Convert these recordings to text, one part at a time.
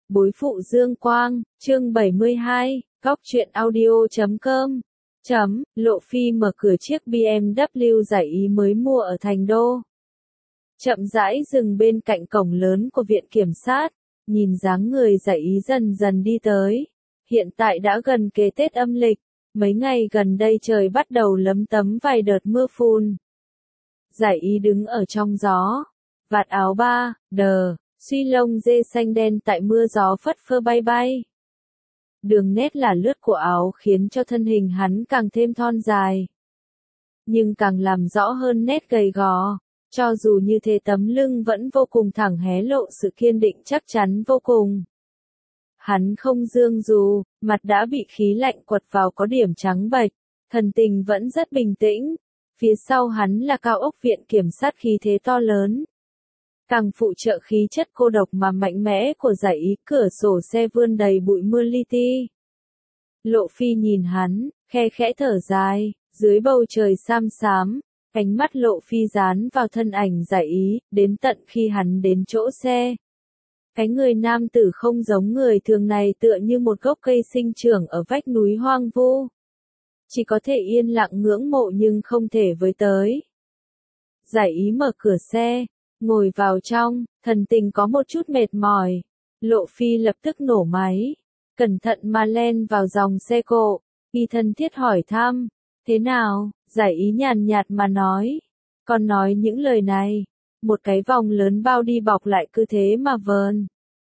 Bối phụ Dương Quang, chương 72, Góc truyện audio.com. Lộ Phi mở cửa chiếc BMW giải ý mới mua ở Thành Đô. Chậm rãi dừng bên cạnh cổng lớn của viện kiểm sát, nhìn dáng người giải ý dần dần đi tới. Hiện tại đã gần kề Tết âm lịch, mấy ngày gần đây trời bắt đầu lấm tấm vài đợt mưa phùn. Giải ý đứng ở trong gió, vạt áo ba, suy lông dê xanh đen tại mưa gió phất phơ bay bay. Đường nét là lướt của áo khiến cho thân hình hắn càng thêm thon dài. Nhưng càng làm rõ hơn nét gầy gò, cho dù như thế tấm lưng vẫn vô cùng thẳng hé lộ sự kiên định chắc chắn vô cùng. Hắn không dương dù, mặt đã bị khí lạnh quật vào có điểm trắng bệch, thần tình vẫn rất bình tĩnh. Phía sau hắn là cao ốc viện kiểm sát khí thế to lớn. Càng phụ trợ khí chất cô độc mà mạnh mẽ của giải ý, cửa sổ xe vươn đầy bụi mưa li ti. Lộ Phi nhìn hắn, khe khẽ thở dài, dưới bầu trời xám xám, ánh mắt Lộ Phi dán vào thân ảnh giải ý, đến tận khi hắn đến chỗ xe. Cái người nam tử không giống người thường này tựa như một gốc cây sinh trưởng ở vách núi hoang vu. Chỉ có thể yên lặng ngưỡng mộ nhưng không thể với tới. Giải ý mở cửa xe, ngồi vào trong, thần tình có một chút mệt mỏi. Lộ Phi lập tức nổ máy, cẩn thận mà len vào dòng xe cộ, y thân thiết hỏi thăm, thế nào, giải ý nhàn nhạt mà nói. Còn nói những lời này, một cái vòng lớn bao đi bọc lại cứ thế mà vờn.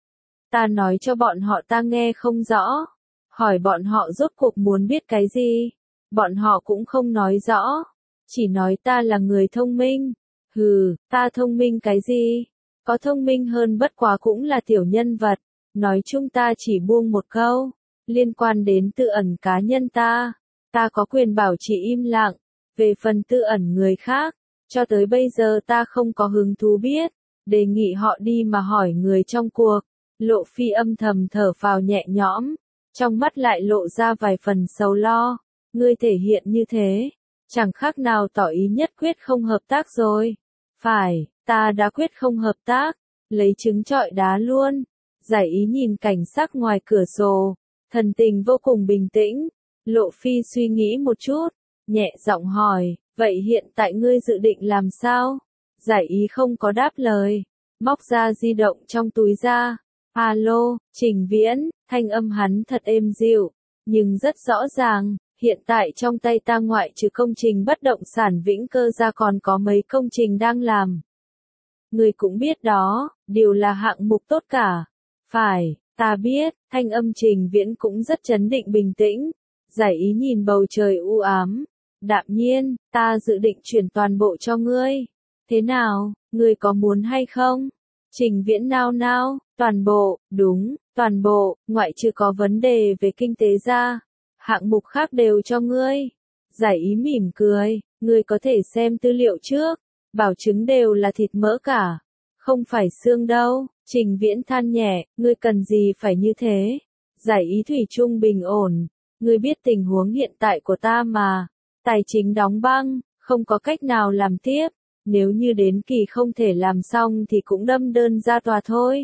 Ta nói cho bọn họ ta nghe không rõ, hỏi bọn họ rốt cuộc muốn biết cái gì, bọn họ cũng không nói rõ, chỉ nói ta là người thông minh. Hừ, ta thông minh cái gì? Có thông minh hơn bất quá cũng là tiểu nhân vật. Nói chung ta chỉ buông một câu, liên quan đến tư ẩn cá nhân ta có quyền bảo trì im lặng. Về phần tư ẩn người khác, cho tới bây giờ ta không có hứng thú biết, đề nghị họ đi mà hỏi người trong cuộc. Lộ Phi âm thầm thở phào nhẹ nhõm, trong mắt lại lộ ra vài phần sầu lo. Ngươi thể hiện như thế, chẳng khác nào tỏ ý nhất quyết không hợp tác rồi. Phải, ta đã quyết không hợp tác, lấy trứng trọi đá luôn. Giải ý nhìn cảnh sắc ngoài cửa sổ, thần tình vô cùng bình tĩnh. Lộ Phi suy nghĩ một chút, nhẹ giọng hỏi, vậy hiện tại ngươi dự định làm sao? Giải ý không có đáp lời, móc ra di động trong túi ra. Alo, Trình Viễn, thanh âm hắn thật êm dịu, nhưng rất rõ ràng. Hiện tại trong tay ta ngoại trừ công trình bất động sản Vĩnh Cơ ra còn có mấy công trình đang làm. Người cũng biết đó, đều là hạng mục tốt cả. Phải, ta biết, thanh âm Trình Viễn cũng rất trấn định bình tĩnh. Giải ý nhìn bầu trời u ám. Đạm nhiên, ta dự định chuyển toàn bộ cho ngươi. Thế nào, ngươi có muốn hay không? Trình Viễn nao nao, toàn bộ, đúng, toàn bộ, ngoại trừ có vấn đề về kinh tế ra. Hạng mục khác đều cho ngươi. Giải ý mỉm cười, ngươi có thể xem tư liệu trước, bảo chứng đều là thịt mỡ cả, không phải xương đâu. Trình Viễn than nhẹ, ngươi cần gì phải như thế? Giải ý thủy chung bình ổn, ngươi biết tình huống hiện tại của ta mà, tài chính đóng băng, không có cách nào làm tiếp, nếu như đến kỳ không thể làm xong thì cũng đâm đơn ra tòa thôi.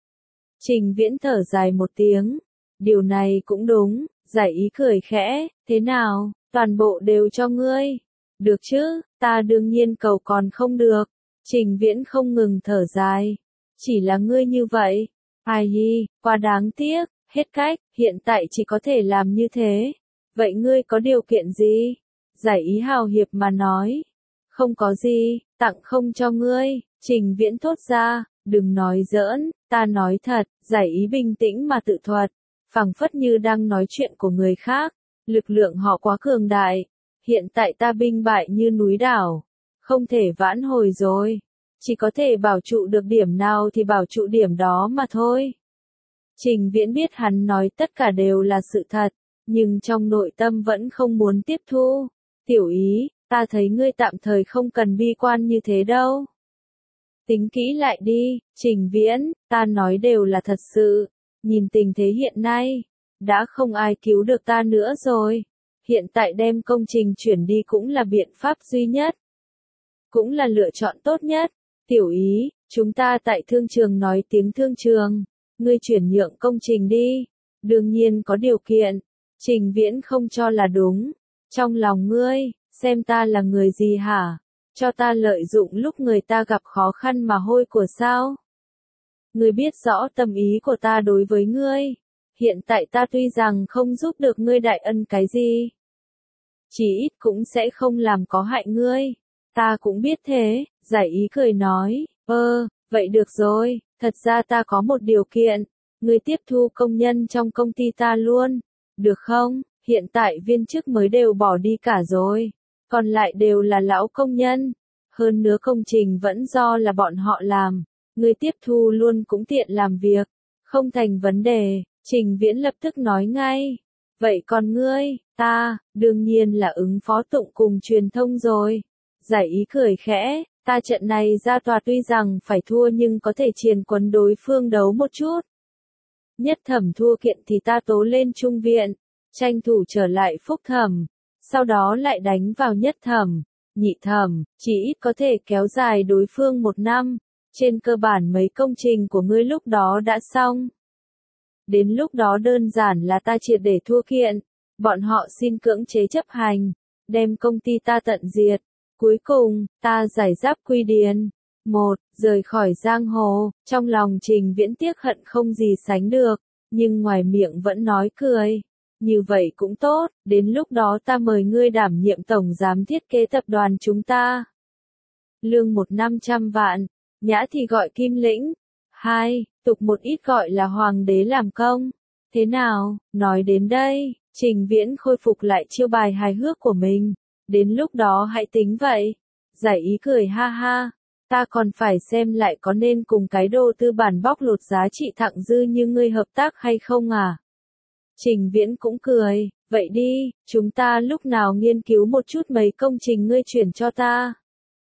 Trình Viễn thở dài một tiếng, điều này cũng đúng. Giải ý cười khẽ, thế nào, toàn bộ đều cho ngươi. Được chứ, ta đương nhiên cầu còn không được. Trình Viễn không ngừng thở dài. Chỉ là ngươi như vậy. Ai hi, quá đáng tiếc, hết cách, hiện tại chỉ có thể làm như thế. Vậy ngươi có điều kiện gì? Giải ý hào hiệp mà nói. Không có gì, tặng không cho ngươi. Trình Viễn thốt ra, đừng nói giỡn, ta nói thật. Giải ý bình tĩnh mà tự thuật. Phảng phất như đang nói chuyện của người khác, lực lượng họ quá cường đại, hiện tại ta binh bại như núi đảo, không thể vãn hồi rồi, chỉ có thể bảo trụ được điểm nào thì bảo trụ điểm đó mà thôi. Trình Viễn biết hắn nói tất cả đều là sự thật, nhưng trong nội tâm vẫn không muốn tiếp thu. Tiểu ý, ta thấy ngươi tạm thời không cần bi quan như thế đâu. Tính kỹ lại đi, Trình Viễn, ta nói đều là thật sự. Nhìn tình thế hiện nay, đã không ai cứu được ta nữa rồi. Hiện tại đem công trình chuyển đi cũng là biện pháp duy nhất. Cũng là lựa chọn tốt nhất. Tiểu ý, chúng ta tại thương trường nói tiếng thương trường. ngươi chuyển nhượng công trình đi. Đương nhiên có điều kiện. Trình Viễn không cho là đúng. Trong lòng ngươi, xem ta là người gì hả? Cho ta lợi dụng lúc người ta gặp khó khăn mà hôi của sao? Ngươi biết rõ tâm ý của ta đối với ngươi. Hiện tại ta tuy rằng không giúp được ngươi đại ân cái gì, chỉ ít cũng sẽ không làm có hại ngươi. Ta cũng biết thế, Giải Ý cười nói, vậy được rồi, thật ra ta có một điều kiện, ngươi tiếp thu công nhân trong công ty ta luôn, được không? Hiện tại viên chức mới đều bỏ đi cả rồi, còn lại đều là lão công nhân, hơn nữa công trình vẫn do là bọn họ làm, ngươi tiếp thu luôn cũng tiện làm việc, không thành vấn đề. Trình Viễn lập tức nói ngay, vậy còn ngươi, ta, đương nhiên là ứng phó tụng cùng truyền thông rồi. Giải Ý cười khẽ, ta trận này ra tòa tuy rằng phải thua nhưng có thể triền quấn đối phương đấu một chút. Nhất thẩm thua kiện thì ta tố lên trung viện, tranh thủ trở lại phúc thẩm, sau đó lại đánh vào nhất thẩm, nhị thẩm, chỉ ít có thể kéo dài đối phương 1 năm. Trên cơ bản mấy công trình của ngươi lúc đó đã xong. Đến lúc đó đơn giản là ta triệt để thua kiện, bọn họ xin cưỡng chế chấp hành, đem công ty ta tận diệt. Cuối cùng, ta giải giáp quy điền. 1. Rời khỏi giang hồ, trong lòng Trình Viễn tiếc hận không gì sánh được, nhưng ngoài miệng vẫn nói cười. Như vậy cũng tốt, đến lúc đó ta mời ngươi đảm nhiệm tổng giám thiết kế tập đoàn chúng ta. Lương 1 năm 100 vạn, nhã thì gọi Kim Lĩnh. 2. Tục một ít gọi là hoàng đế làm công. Thế nào, nói đến đây, Trình Viễn khôi phục lại chiêu bài hài hước của mình. Đến lúc đó hãy tính vậy. Giải Ý cười ha ha. Ta còn phải xem lại có nên cùng cái đồ tư bản bóc lột giá trị thặng dư như ngươi hợp tác hay không à? Trình Viễn cũng cười. Vậy đi, chúng ta lúc nào nghiên cứu một chút mấy công trình ngươi chuyển cho ta.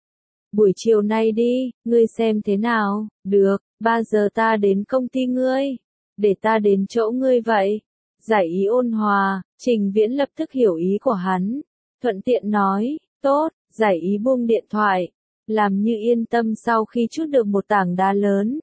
Buổi chiều nay đi, ngươi xem thế nào? Được, 3 giờ ta đến công ty ngươi. Để ta đến chỗ ngươi vậy. Giải Ý ôn hòa, Trình Viễn lập tức hiểu ý của hắn. Thuận tiện nói, tốt, Giải Ý buông điện thoại. Làm như yên tâm sau khi trút được một tảng đá lớn.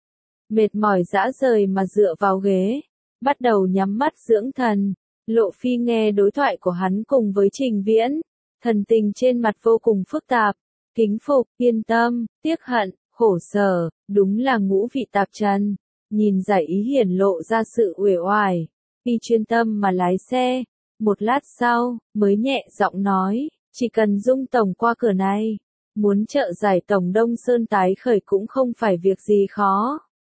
Mệt mỏi dã rời mà dựa vào ghế. Bắt đầu nhắm mắt dưỡng thần. Lộ Phi nghe đối thoại của hắn cùng với Trình Viễn. Thần tình trên mặt vô cùng phức tạp. Kính phục, yên tâm, tiếc hận, khổ sở, đúng là ngũ vị tạp trần. Nhìn Giải Ý hiển lộ ra sự uể oải, y chuyên tâm mà lái xe. Một lát sau, mới nhẹ giọng nói, chỉ cần Dung tổng qua cửa này, muốn trợ giải tổng Đông Sơn tái khởi cũng không phải việc gì khó.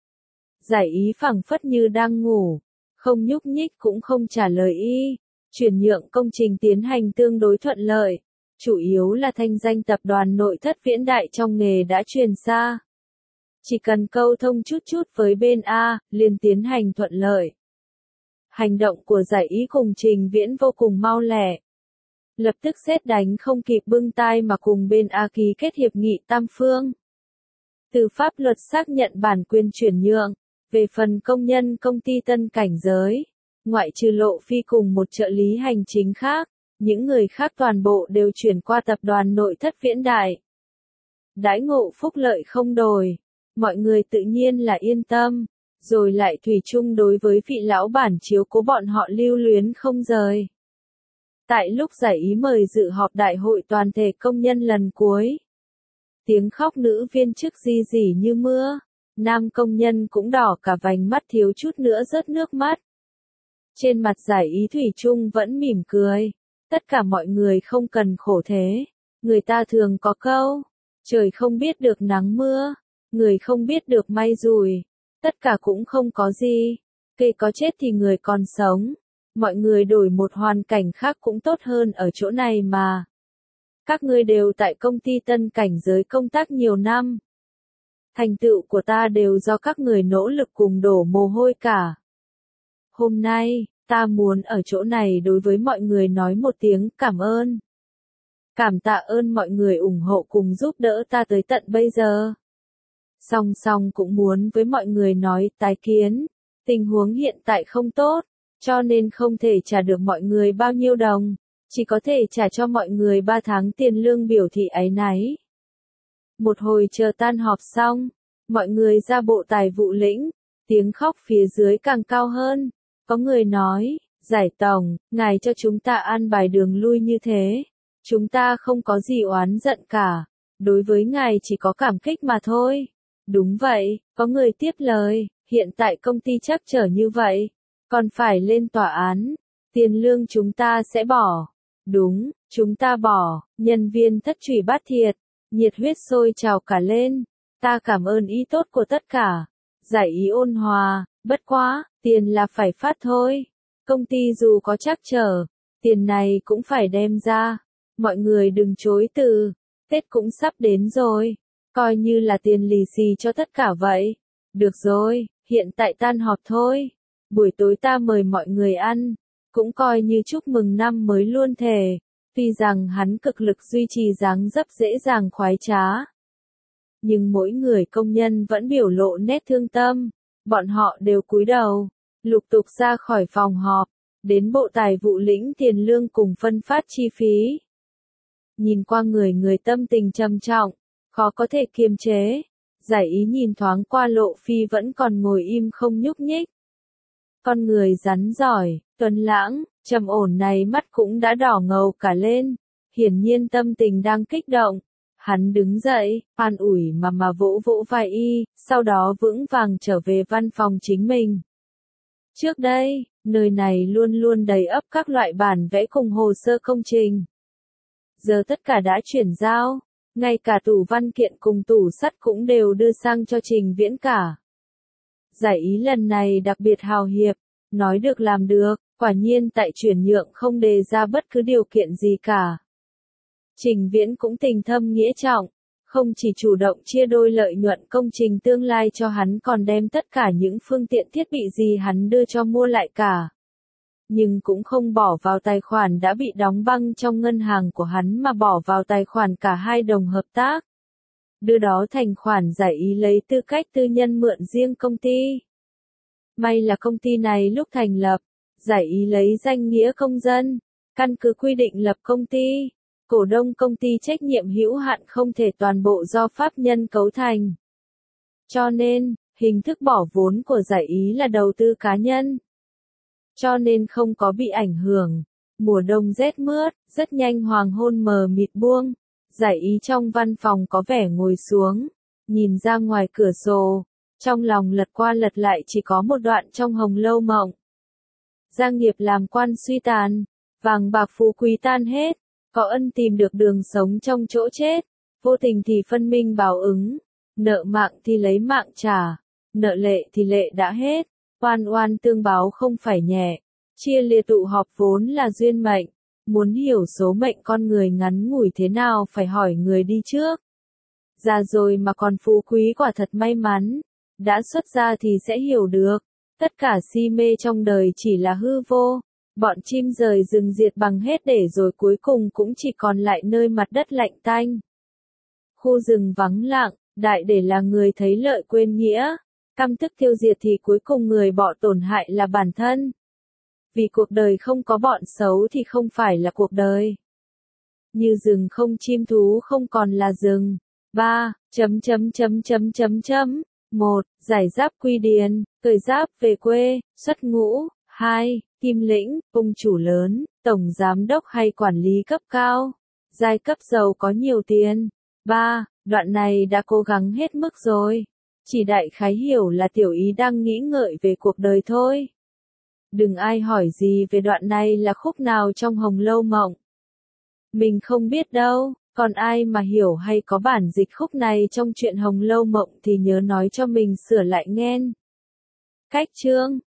Giải Ý phảng phất như đang ngủ, không nhúc nhích cũng không trả lời y. Chuyển nhượng công trình tiến hành tương đối thuận lợi. Chủ yếu là thanh danh tập đoàn nội thất Viễn Đại trong nghề đã truyền xa. Chỉ cần câu thông chút chút với bên A, liền tiến hành thuận lợi. Hành động của Giải Ý cùng Trình Viễn vô cùng mau lẹ. Lập tức sét đánh không kịp bưng tai mà cùng bên A ký kết hiệp nghị tam phương. Từ pháp luật xác nhận bản quyền chuyển nhượng. Về phần công nhân công ty Tân Cảnh Giới, ngoại trừ Lộ Phi cùng một trợ lý hành chính khác, những người khác toàn bộ đều chuyển qua tập đoàn nội thất Viễn Đại. Đãi ngộ phúc lợi không đổi, mọi người tự nhiên là yên tâm, rồi lại thủy chung đối với vị lão bản chiếu cố bọn họ lưu luyến không rời. Tại lúc Giải Ý mời dự họp đại hội toàn thể công nhân lần cuối, tiếng khóc nữ viên chức ri rỉ như mưa, nam công nhân cũng đỏ cả vành mắt thiếu chút nữa rớt nước mắt. Trên mặt Giải Ý thủy chung vẫn mỉm cười. Tất cả mọi người không cần khổ thế. Người ta thường có câu, trời không biết được nắng mưa, người không biết được may rủi. Tất cả cũng không có gì. Cây có chết thì người còn sống. Mọi người đổi một hoàn cảnh khác cũng tốt hơn ở chỗ này mà. Các ngươi đều tại công ty Tân Cảnh Giới công tác nhiều năm. Thành tựu của ta đều do các người nỗ lực cùng đổ mồ hôi cả. Hôm nay, ta muốn ở chỗ này đối với mọi người nói một tiếng cảm ơn. Cảm tạ ơn mọi người ủng hộ cùng giúp đỡ ta tới tận bây giờ. Song song cũng muốn với mọi người nói tái kiến. Tình huống hiện tại không tốt, cho nên không thể trả được mọi người bao nhiêu đồng. Chỉ có thể trả cho mọi người 3 tháng tiền lương biểu thị áy náy. Một hồi chờ tan họp xong, mọi người ra bộ tài vụ lĩnh, Tiếng khóc phía dưới càng cao hơn. Có người nói, Giải tổng, ngài cho chúng ta an bài đường lui như thế. Chúng ta không có gì oán giận cả. Đối với ngài chỉ có cảm kích mà thôi. Đúng vậy, có người tiếp lời, hiện tại công ty trắc trở như vậy. Còn phải lên tòa án. Tiền lương chúng ta sẽ bỏ. Đúng, chúng ta bỏ. Nhân viên thất trùy bát thiệt. Nhiệt huyết sôi trào cả lên. Ta cảm ơn ý tốt của tất cả. Giải ý ôn hòa, bất quá, tiền là phải phát thôi. Công ty dù có trắc trở, tiền này cũng phải đem ra. Mọi người đừng chối từ. Tết cũng sắp đến rồi. Coi như là tiền lì xì cho tất cả vậy. Được rồi, hiện tại tan họp thôi. Buổi tối ta mời mọi người ăn. Cũng coi như chúc mừng năm mới luôn thề. Tuy rằng hắn cực lực duy trì dáng dấp dễ dàng khoái trá. Nhưng mỗi người công nhân vẫn biểu lộ nét thương tâm. Bọn họ đều cúi đầu. Lục tục ra khỏi phòng họp. Đến bộ tài vụ lĩnh tiền lương cùng phân phát chi phí. Nhìn qua người tâm tình trầm trọng. Khó có thể kiềm chế. Giải ý nhìn thoáng qua Lộ Phi vẫn còn ngồi im không nhúc nhích. Con người rắn giỏi, tuấn lãng, trầm ổn này mắt cũng đã đỏ ngầu cả lên. Hiển nhiên tâm tình đang kích động. Hắn đứng dậy, an ủi mà vỗ vỗ vai y, sau đó vững vàng trở về văn phòng chính mình. Trước đây, nơi này luôn luôn đầy ắp các loại bản vẽ cùng hồ sơ công trình. Giờ tất cả đã chuyển giao. Ngay cả tủ văn kiện cùng tủ sắt cũng đều đưa sang cho Trình Viễn cả. Giải ý lần này đặc biệt hào hiệp, nói được làm được, quả nhiên tại chuyển nhượng không đề ra bất cứ điều kiện gì cả. Trình Viễn cũng tình thâm nghĩa trọng, không chỉ chủ động chia đôi lợi nhuận công trình tương lai cho hắn còn đem tất cả những phương tiện thiết bị gì hắn đưa cho mua lại cả. Nhưng cũng không bỏ vào tài khoản đã bị đóng băng trong ngân hàng của hắn mà bỏ vào tài khoản cả hai đồng hợp tác. Đưa đó thành khoản giải ý lấy tư cách tư nhân mượn riêng công ty. May là công ty này lúc thành lập, giải ý lấy danh nghĩa công dân, căn cứ quy định lập công ty. Cổ đông công ty trách nhiệm hữu hạn không thể toàn bộ do pháp nhân cấu thành. Cho nên, hình thức bỏ vốn của giải ý là đầu tư cá nhân. Cho nên không có bị ảnh hưởng. Mùa đông rét mướt, rất nhanh hoàng hôn mờ mịt buông. Giải ý trong văn phòng có vẻ ngồi xuống, nhìn ra ngoài cửa sổ. Trong lòng lật qua lật lại chỉ có một đoạn trong Hồng Lâu Mộng. Gia nghiệp làm quan suy tàn, vàng bạc phú quý tan hết, có ân tìm được đường sống trong chỗ chết, vô tình thì phân minh báo ứng, nợ mạng thì lấy mạng trả, nợ lệ thì lệ đã hết, oan oan tương báo không phải nhẹ, chia lìa tụ họp vốn là duyên mệnh, muốn hiểu số mệnh con người ngắn ngủi thế nào phải hỏi người đi trước. Già rồi mà còn phú quý quả thật may mắn, đã xuất gia thì sẽ hiểu được, tất cả si mê trong đời chỉ là hư vô. Bọn chim rời rừng diệt bằng hết để rồi cuối cùng cũng chỉ còn lại nơi mặt đất lạnh tanh. Khu rừng vắng lặng, đại để là người thấy lợi quên nghĩa. Căm tức tiêu diệt thì cuối cùng người bỏ tổn hại là bản thân. Vì cuộc đời không có bọn xấu thì không phải là cuộc đời. Như rừng không chim thú không còn là rừng. 3. 1. Giải giáp quy điền, cởi giáp về quê, xuất ngũ. 2. Kim lĩnh, ông chủ lớn, tổng giám đốc hay quản lý cấp cao, giai cấp giàu có nhiều tiền. 3. Đoạn này đã cố gắng hết mức rồi. Chỉ đại khái hiểu là tiểu ý đang nghĩ ngợi về cuộc đời thôi. Đừng ai hỏi gì về đoạn này là khúc nào trong Hồng Lâu Mộng. Mình không biết đâu, còn ai mà hiểu hay có bản dịch khúc này trong truyện Hồng Lâu Mộng thì nhớ nói cho mình sửa lại nghe. Cách chương